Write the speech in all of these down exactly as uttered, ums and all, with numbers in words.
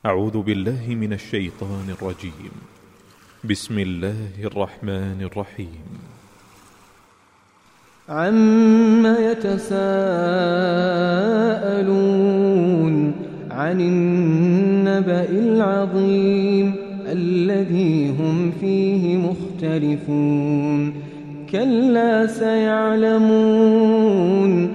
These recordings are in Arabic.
أعوذ بالله من الشيطان الرجيم. بسم الله الرحمن الرحيم. عَمَّ يتساءلون عن النبأ العظيم الذي هم فيه مختلفون كلا سيعلمون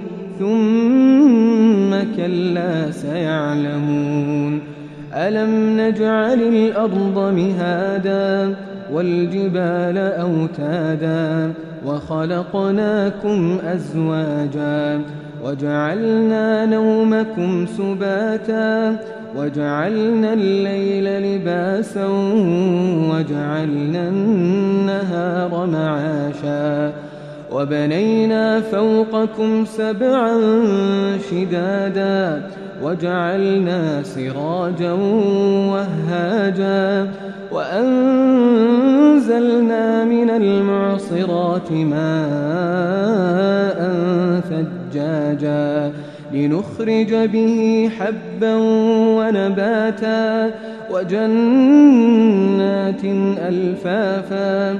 ثم كلا سيعلمون ألم نجعل الأرض مهادا والجبال أوتادا وخلقناكم أزواجا وجعلنا نومكم سباتا وجعلنا الليل لباسا وجعلنا النهار معاشا وبنينا فوقكم سبعا شدادا وجعلنا سراجا وهاجا وأنزلنا من المعصرات ماء ثجاجا لنخرج به حبا ونباتا وجنات ألفافا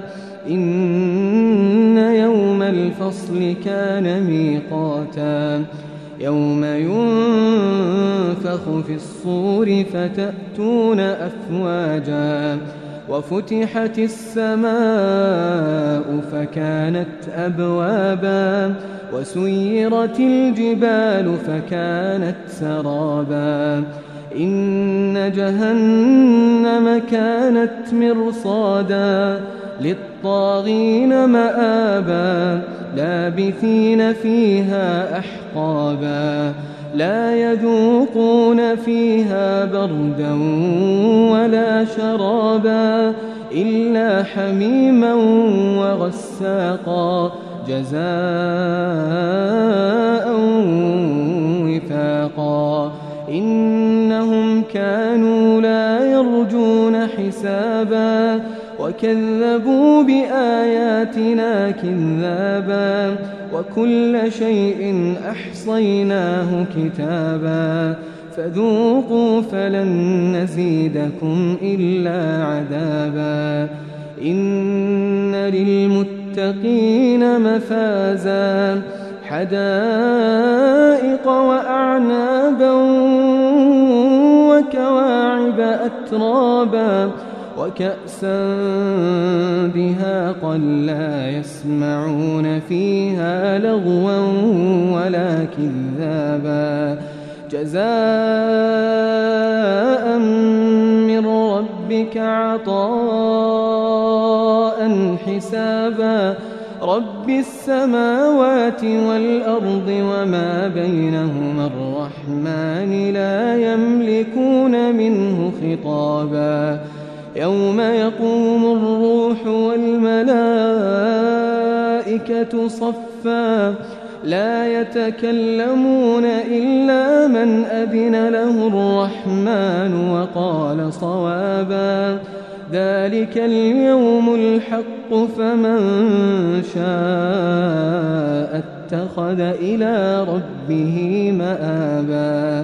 إن يوم الفصل كان ميقاتا يوم ينفخ في الصور فتأتون أفواجا وفتحت السماء فكانت أبوابا وسيرت الجبال فكانت سرابا إن جهنم كانت مرصادا للطاغين مآبا لابثين فيها أحقابا لا يذوقون فيها بردا ولا شرابا إلا حميما وغساقا جزاء وفاقا إنهم كانوا لا يرجون حسابا وكذبوا بآياتنا كذابا وكل شيء أحصيناه كتابا فذوقوا فلن نزيدكم إلا عذابا إن للمتقين مفازا حدائق وأعنابا وكواعب أترابا وكأسا دهاقا لا يسمعون فيها لغوا ولا كذابا جزاء من ربك عطاء حسابا رب السماوات والأرض وما بينهما الرحمن لا يملكون منه خطابا يوم يقوم الروح والملائكة صفا لا يتكلمون إلا من أذن له الرحمن وقال صوابا ذلك اليوم الحق فمن شاء اتخذ إلى ربه مآبا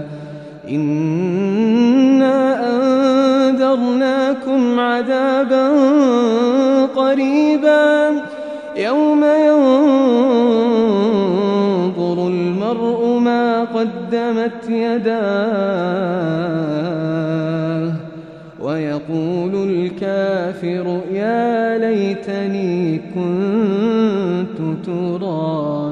إنا أنذرناكم عذابا قريبا يوم ينظر المرء ما قدمت يداه ويقول الكافر يا ليتني كنت ترابا.